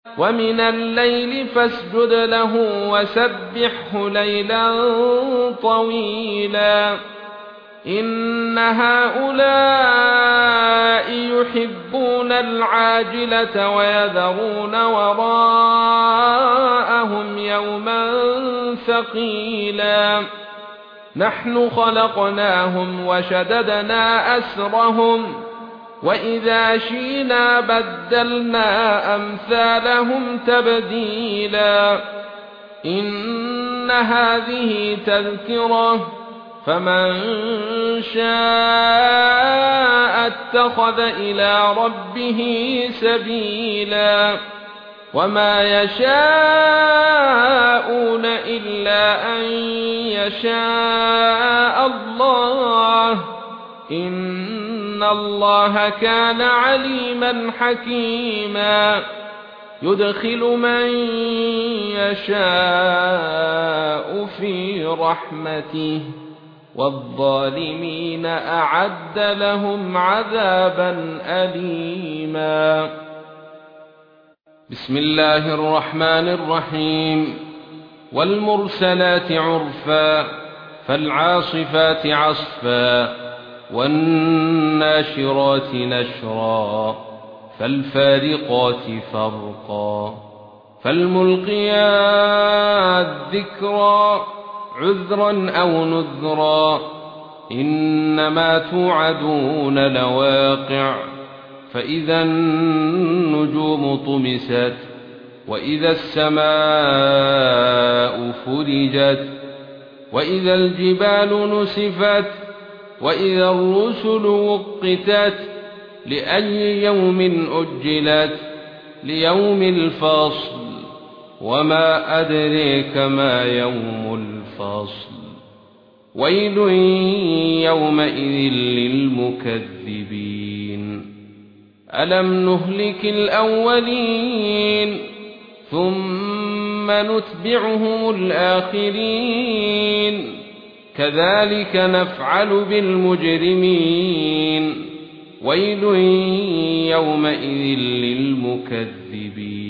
ومن الليل فاسجد له وسبحه ليلا طويلا إن هؤلاء يحبون العاجلة ويذرون وراءهم يوما ثقيلا نحن خلقناهم وشددنا أسرهم وإذا شئنا بدلنا أمثالهم تبديلا إن هذه تذكرة فمن شاء اتخذ إلى ربه سبيلا وما يشاءون إلا أن يشاء الله إن الله كان عليما حكيما يدخل من يشاء في رحمته والظالمين أعد لهم عذابا أليما بسم الله الرحمن الرحيم والمرسلات عرفا فالعاصفات عصفا والناشرات نشرا فالفارقات فرقا فالملقيات ذكرا عذرا أو نذرا إنما توعدون لواقع فإذا النجوم طمست وإذا السماء فرجت وإذا الجبال نسفت وإذا الرسل وقتت لأي يوم أجلت ليوم الفصل وما أدريك ما يوم الفصل ويل يومئذ للمكذبين ألم نهلك الأولين ثم نتبعهم الآخرين كذلك نفعل بالمجرمين ويل يومئذ للمكذبين